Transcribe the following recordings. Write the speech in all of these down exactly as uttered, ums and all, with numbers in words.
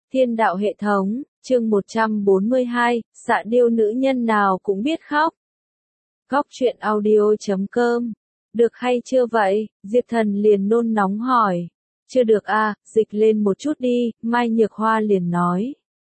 Thiên đạo hệ thống, chương một trăm bốn mươi hai, xạ điêu nữ nhân nào cũng biết khóc. Góc truyện audio chấm com. Được hay chưa vậy? Diệp Thần liền nôn nóng hỏi. Chưa được à, dịch lên một chút đi, Mai Nhược Hoa liền nói.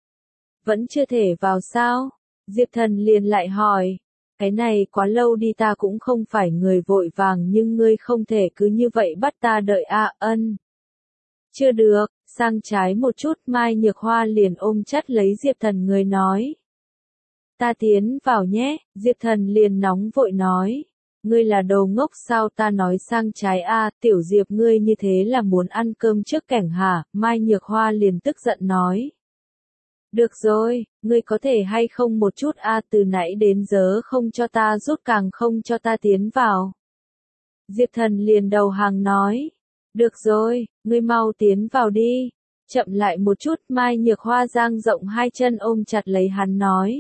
Vẫn chưa thể vào sao? Diệp Thần liền lại hỏi. Cái này quá lâu đi, ta cũng không phải người vội vàng, nhưng ngươi không thể cứ như vậy bắt ta đợi à, ân. Chưa được, sang trái một chút, Mai Nhược Hoa liền ôm chặt lấy Diệp Thần người nói. Ta tiến vào nhé, Diệp Thần liền nóng vội nói. Ngươi là đồ ngốc sao, ta nói sang trái a, à, tiểu Diệp ngươi như thế là muốn ăn cơm trước cảnh hả? Mai Nhược Hoa liền tức giận nói. Được rồi, ngươi có thể hay không một chút a, à, từ nãy đến giờ không cho ta rút càng không cho ta tiến vào. Diệp Thần liền đầu hàng nói. Được rồi, ngươi mau tiến vào đi. Chậm lại một chút, Mai Nhược Hoa dang rộng hai chân ôm chặt lấy hắn nói.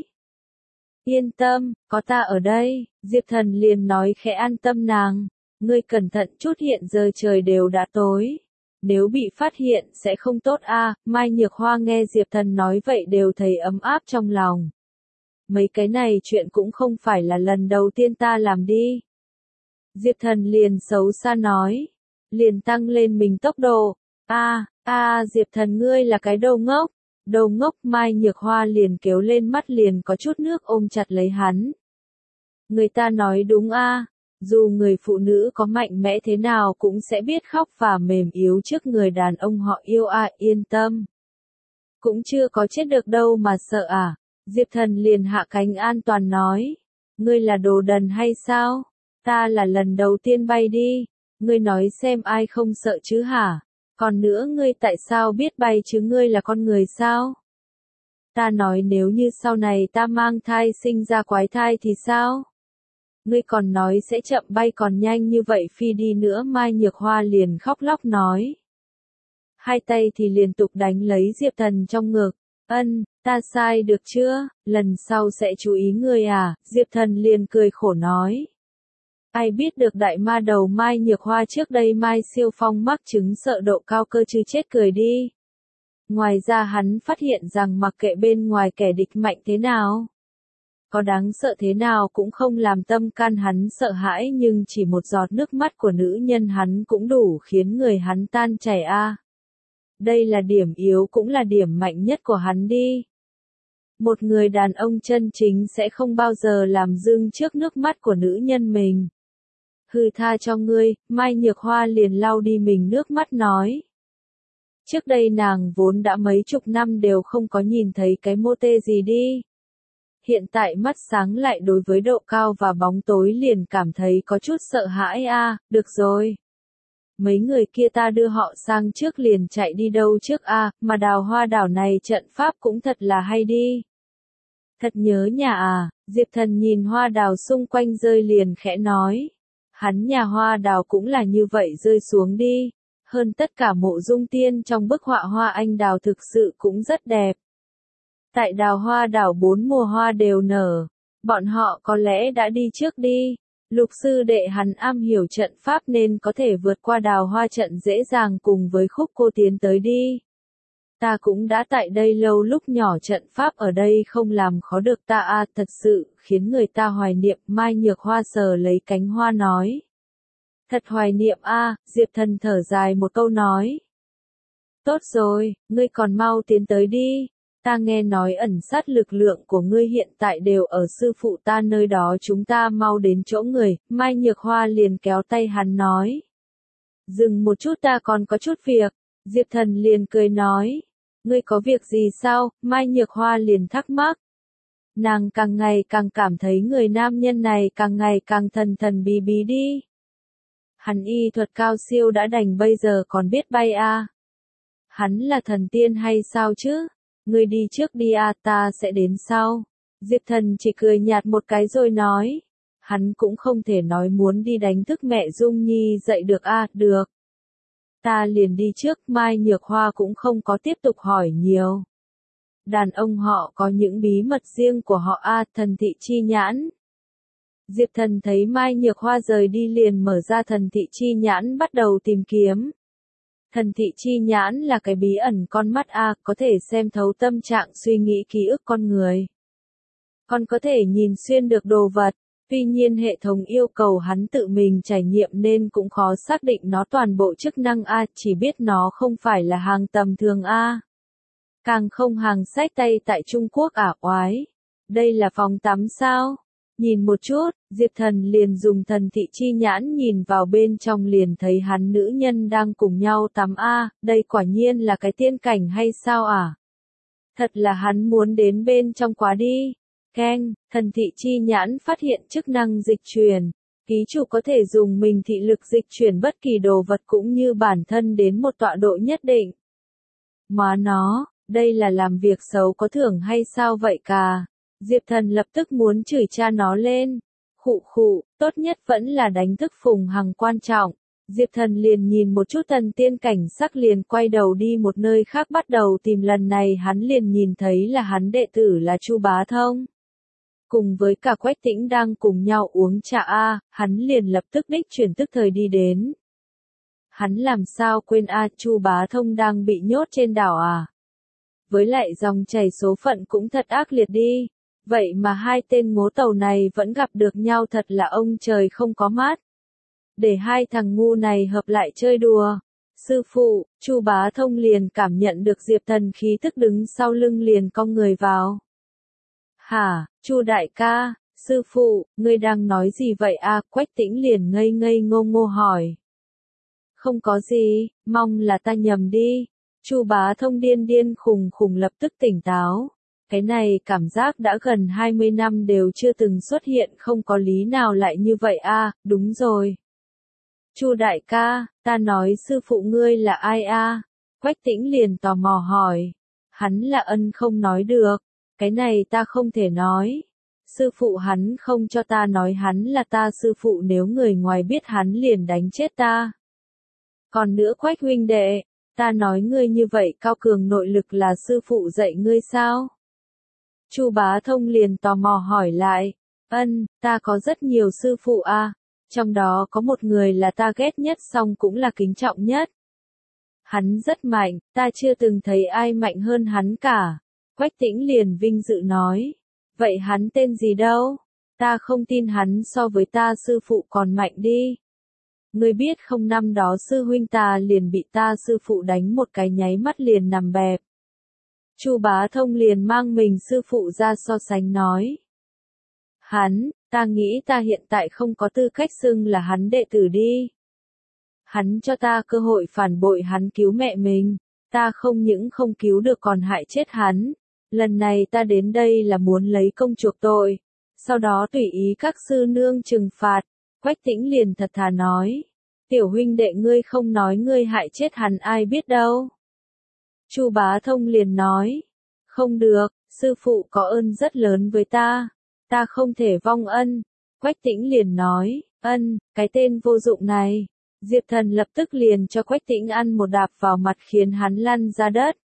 Yên tâm, có ta ở đây, Diệp Thần liền nói khẽ an tâm nàng. Ngươi cẩn thận chút, hiện giờ trời đều đã tối. Nếu bị phát hiện sẽ không tốt a. À. Mai Nhược Hoa nghe Diệp Thần nói vậy đều thấy ấm áp trong lòng. Mấy cái này chuyện cũng không phải là lần đầu tiên ta làm đi. Diệp Thần liền xấu xa nói. Liền tăng lên mình tốc độ. A, a, Diệp Thần ngươi là cái đầu ngốc. Đầu ngốc, Mai Nhược Hoa liền kéo lên mắt liền có chút nước ôm chặt lấy hắn. Người ta nói đúng a, à, dù người phụ nữ có mạnh mẽ thế nào cũng sẽ biết khóc và mềm yếu trước người đàn ông họ yêu a, à, yên tâm. Cũng chưa có chết được đâu mà sợ à, Diệp Thần liền hạ cánh an toàn nói. Ngươi là đồ đần hay sao? Ta là lần đầu tiên bay đi. Ngươi nói xem ai không sợ chứ hả? Còn nữa ngươi tại sao biết bay chứ, ngươi là con người sao? Ta nói nếu như sau này ta mang thai sinh ra quái thai thì sao? Ngươi còn nói sẽ chậm bay còn nhanh như vậy phi đi nữa, Mai Nhược Hoa liền khóc lóc nói. Hai tay thì liên tục đánh lấy Diệp Thần trong ngực. Ân, ta sai được chưa? Lần sau sẽ chú ý ngươi à? Diệp Thần liền cười khổ nói. Ai biết được đại ma đầu Mai Nhược Hoa trước đây Mai Siêu Phong mắc chứng sợ độ cao cơ chứ chết cười đi. Ngoài ra hắn phát hiện rằng mặc kệ bên ngoài kẻ địch mạnh thế nào, có đáng sợ thế nào cũng không làm tâm can hắn sợ hãi, nhưng chỉ một giọt nước mắt của nữ nhân hắn cũng đủ khiến người hắn tan chảy a. À. Đây là điểm yếu cũng là điểm mạnh nhất của hắn đi. Một người đàn ông chân chính sẽ không bao giờ làm dưng trước nước mắt của nữ nhân mình. Hừ, tha cho ngươi, Mai Nhược Hoa liền lau đi mình nước mắt nói. Trước đây nàng vốn đã mấy chục năm đều không có nhìn thấy cái mô tê gì đi. Hiện tại mắt sáng lại đối với độ cao và bóng tối liền cảm thấy có chút sợ hãi a. À, được rồi. Mấy người kia ta đưa họ sang trước liền chạy đi đâu trước a, à, mà đào hoa đảo này trận pháp cũng thật là hay đi. Thật nhớ nhà à, Diệp Thần nhìn hoa đào xung quanh rơi liền khẽ nói. Hắn nhà hoa đào cũng là như vậy rơi xuống đi. Hơn tất cả mộ dung tiên trong bức họa hoa anh đào thực sự cũng rất đẹp. Tại đào hoa đảo bốn mùa hoa đều nở. Bọn họ có lẽ đã đi trước đi. Lục sư đệ hắn am hiểu trận pháp nên có thể vượt qua đào hoa trận dễ dàng cùng với Khúc cô tiến tới đi. Ta cũng đã tại đây lâu, lúc nhỏ trận pháp ở đây không làm khó được ta a, à, thật sự khiến người ta hoài niệm. Mai Nhược Hoa sờ lấy cánh hoa nói. Thật hoài niệm a, à, Diệp Thần thở dài một câu nói. Tốt rồi, ngươi còn mau tiến tới đi. Ta nghe nói ẩn sát lực lượng của ngươi hiện tại đều ở sư phụ ta nơi đó, chúng ta mau đến chỗ người. Mai Nhược Hoa liền kéo tay hắn nói. Dừng một chút, ta còn có chút việc. Diệp Thần liền cười nói. Ngươi có việc gì sao? Mai Nhược Hoa liền thắc mắc. Nàng càng ngày càng cảm thấy người nam nhân này càng ngày càng thần thần bí bí đi. Hắn y thuật cao siêu đã đành bây giờ còn biết bay a. À. Hắn là thần tiên hay sao chứ? Ngươi đi trước đi a, à, ta sẽ đến sau. Diệp Thần chỉ cười nhạt một cái rồi nói. Hắn cũng không thể nói muốn đi đánh thức mẹ Dung Nhi dậy được a, à, được. Ta liền đi trước. Mai Nhược Hoa cũng không có tiếp tục hỏi nhiều. Đàn ông họ có những bí mật riêng của họ a, à, thần thị chi nhãn. Diệp Thần thấy Mai Nhược Hoa rời đi liền mở ra thần thị chi nhãn bắt đầu tìm kiếm. Thần thị chi nhãn là cái bí ẩn con mắt a, có thể xem thấu tâm trạng suy nghĩ ký ức con người. Còn có thể nhìn xuyên được đồ vật. Tuy nhiên hệ thống yêu cầu hắn tự mình trải nghiệm nên cũng khó xác định nó toàn bộ chức năng a, chỉ biết nó không phải là hàng tầm thường a. Càng không hàng xách tay tại Trung Quốc ả oái. Đây là phòng tắm sao? Nhìn một chút, Diệp Thần liền dùng thần thị chi nhãn nhìn vào bên trong liền thấy hắn nữ nhân đang cùng nhau tắm a, đây quả nhiên là cái tiên cảnh hay sao à? Thật là hắn muốn đến bên trong quá đi. Keng, thần thị chi nhãn phát hiện chức năng dịch chuyển. Ký chủ có thể dùng mình thị lực dịch chuyển bất kỳ đồ vật cũng như bản thân đến một tọa độ nhất định. Má nó, đây là làm việc xấu có thưởng hay sao vậy cà? Diệp Thần lập tức muốn chửi cha nó lên. Khụ khụ, tốt nhất vẫn là đánh thức Phùng Hằng quan trọng. Diệp Thần liền nhìn một chút thần tiên cảnh sắc liền quay đầu đi một nơi khác bắt đầu tìm, lần này hắn liền nhìn thấy là hắn đệ tử là Chu Bá Thông. Cùng với cả Quách Tĩnh đang cùng nhau uống trà a, hắn liền lập tức đích chuyển tức thời đi đến. Hắn làm sao quên a, Chu Bá Thông đang bị nhốt trên đảo à? Với lại dòng chảy số phận cũng thật ác liệt đi. Vậy mà hai tên ngố tàu này vẫn gặp được nhau, thật là ông trời không có mắt. Để hai thằng ngu này hợp lại chơi đùa. Sư phụ, Chu Bá Thông liền cảm nhận được Diệp Thần khí tức đứng sau lưng liền cong người vào. Hả, Chu đại ca, sư phụ, ngươi đang nói gì vậy a? Quách Tĩnh liền ngây ngây ngô ngô hỏi. Không có gì, mong là ta nhầm đi. Chu Bá Thông điên điên khùng khùng lập tức tỉnh táo. Cái này cảm giác đã gần hai mươi năm đều chưa từng xuất hiện, không có lý nào lại như vậy a, đúng rồi. Chu đại ca, ta nói sư phụ ngươi là ai a? Quách Tĩnh liền tò mò hỏi. Hắn là Ân không nói được. Cái này ta không thể nói. Sư phụ hắn không cho ta nói hắn là ta sư phụ, nếu người ngoài biết hắn liền đánh chết ta. Còn nữa Quách huynh đệ, ta nói ngươi như vậy cao cường nội lực là sư phụ dạy ngươi sao? Chu Bá Thông liền tò mò hỏi lại. Ân, ta có rất nhiều sư phụ a, trong đó có một người là ta ghét nhất song cũng là kính trọng nhất. Hắn rất mạnh, ta chưa từng thấy ai mạnh hơn hắn cả. Quách Tĩnh liền vinh dự nói. Vậy hắn tên gì đâu? Ta không tin hắn so với ta sư phụ còn mạnh đi. Ngươi biết không, năm đó sư huynh ta liền bị ta sư phụ đánh một cái nháy mắt liền nằm bẹp. Chu Bá Thông liền mang mình sư phụ ra so sánh nói. Hắn, ta nghĩ ta hiện tại không có tư cách xưng là hắn đệ tử đi. Hắn cho ta cơ hội phản bội hắn cứu mẹ mình. Ta không những không cứu được còn hại chết hắn. Lần này ta đến đây là muốn lấy công chuộc tội. Sau đó tùy ý các sư nương trừng phạt. Quách Tĩnh liền thật thà nói. Tiểu huynh đệ ngươi không nói ngươi hại chết hắn ai biết đâu. Chu Bá Thông liền nói. Không được, sư phụ có ơn rất lớn với ta. Ta không thể vong ân. Quách Tĩnh liền nói. Ân, cái tên vô dụng này. Diệp Thần lập tức liền cho Quách Tĩnh ăn một đạp vào mặt khiến hắn lăn ra đất.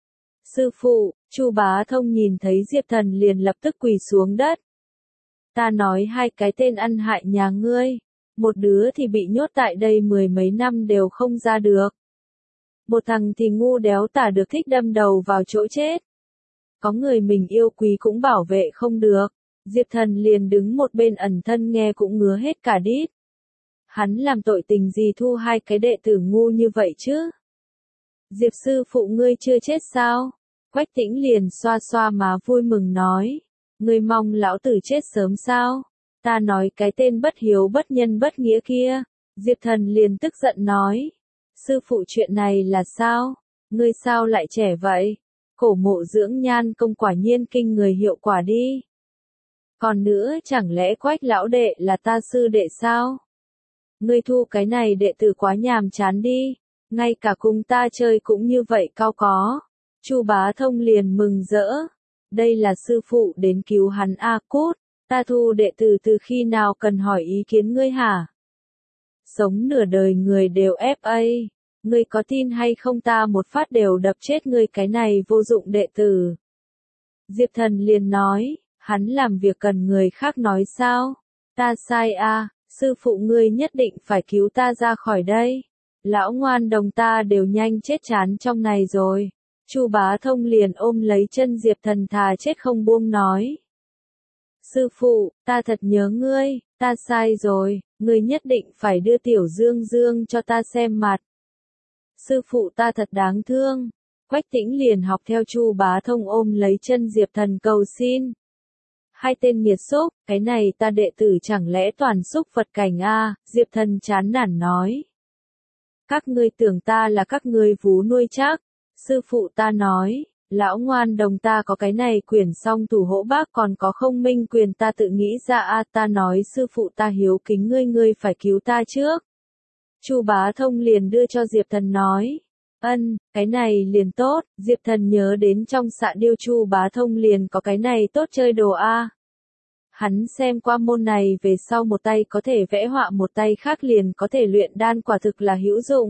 Sư phụ, Chu Bá Thông nhìn thấy Diệp Thần liền lập tức quỳ xuống đất. Ta nói hai cái tên ăn hại nhà ngươi. Một đứa thì bị nhốt tại đây mười mấy năm đều không ra được. Một thằng thì ngu đéo tả được thích đâm đầu vào chỗ chết. Có người mình yêu quý cũng bảo vệ không được. Diệp Thần liền đứng một bên ẩn thân nghe cũng ngứa hết cả đít. Hắn làm tội tình gì thu hai cái đệ tử ngu như vậy chứ? Diệp sư phụ ngươi chưa chết sao? Quách Tĩnh liền xoa xoa má vui mừng nói. Ngươi mong lão tử chết sớm sao? Ta nói cái tên bất hiếu bất nhân bất nghĩa kia. Diệp Thần liền tức giận nói. Sư phụ chuyện này là sao? Ngươi sao lại trẻ vậy? Cổ mộ dưỡng nhan công quả nhiên kinh người hiệu quả đi. Còn nữa chẳng lẽ Quách lão đệ là ta sư đệ sao? Ngươi thu cái này đệ tử quá nhàm chán đi. Ngay cả cùng ta chơi cũng như vậy cao có. Chu Bá Thông liền mừng rỡ. Đây là sư phụ đến cứu hắn a cút. Ta thu đệ tử từ khi nào cần hỏi ý kiến ngươi hả? Sống nửa đời người đều ép a. Ngươi có tin hay không ta một phát đều đập chết ngươi cái này vô dụng đệ tử. Diệp Thần liền nói. Hắn làm việc cần người khác nói sao? Ta sai a, sư phụ ngươi nhất định phải cứu ta ra khỏi đây. lão ngoan đồng ta đều nhanh chết chán trong này rồi. Chu Bá Thông liền ôm lấy chân Diệp Thần thà chết không buông nói. Sư phụ, ta thật nhớ ngươi, ta sai rồi, ngươi nhất định phải đưa Tiểu Dương Dương cho ta xem mặt. Sư phụ ta thật đáng thương. Quách Tĩnh liền học theo Chu Bá Thông ôm lấy chân Diệp Thần cầu xin. Hai tên nghiệt xúc, cái này ta đệ tử chẳng lẽ toàn xúc Phật cảnh a? Diệp Thần chán nản nói. Các ngươi tưởng ta là các ngươi vú nuôi chắc. Sư phụ ta nói, lão ngoan đồng ta có cái này quyền song thủ hộ bác còn có không minh quyền ta tự nghĩ ra a. Ta nói sư phụ ta hiếu kính ngươi ngươi phải cứu ta trước. Chu Bá Thông liền đưa cho Diệp Thần nói. Ân, cái này liền tốt. Diệp Thần nhớ đến trong Xạ Điêu Chu Bá Thông liền có cái này tốt chơi đồ a. Hắn xem qua môn này về sau một tay có thể vẽ họa một tay khác liền có thể luyện đan quả thực là hữu dụng.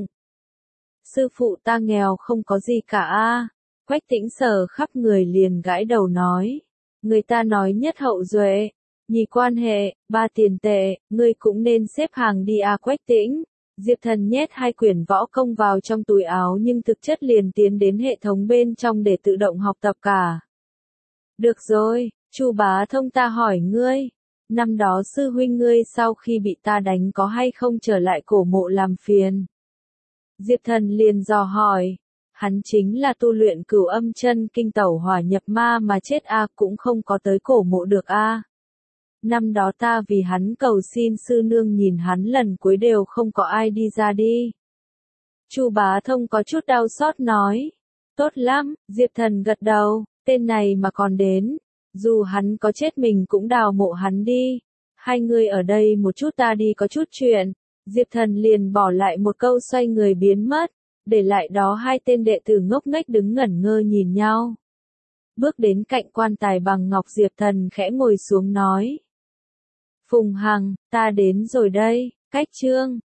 Sư phụ ta nghèo không có gì cả a. Quách Tĩnh sờ khắp người liền gãi đầu nói. Người ta nói nhất hậu duệ, nhì quan hệ, ba tiền tệ, ngươi cũng nên xếp hàng đi a. Quách Tĩnh. Diệp Thần nhét hai quyển võ công vào trong túi áo nhưng thực chất liền tiến đến hệ thống bên trong để tự động học tập cả. Được rồi, Chu Bá Thông ta hỏi ngươi, năm đó sư huynh ngươi sau khi bị ta đánh có hay không trở lại cổ mộ làm phiền? Diệp Thần liền dò hỏi, hắn chính là tu luyện Cửu Âm Chân Kinh tẩu hỏa nhập ma mà chết a, cũng không có tới cổ mộ được a. Năm đó ta vì hắn cầu xin sư nương nhìn hắn lần cuối đều không có ai đi ra đi. Chu Bá Thông có chút đau xót nói. Tốt lắm, Diệp Thần gật đầu, tên này mà còn đến. Dù hắn có chết mình cũng đào mộ hắn đi. Hai người ở đây một chút ta đi có chút chuyện. Diệp Thần liền bỏ lại một câu xoay người biến mất. Để lại đó hai tên đệ tử ngốc nghếch đứng ngẩn ngơ nhìn nhau. Bước đến cạnh quan tài bằng ngọc Diệp Thần khẽ ngồi xuống nói. Phùng Hằng, ta đến rồi đây, cách chương.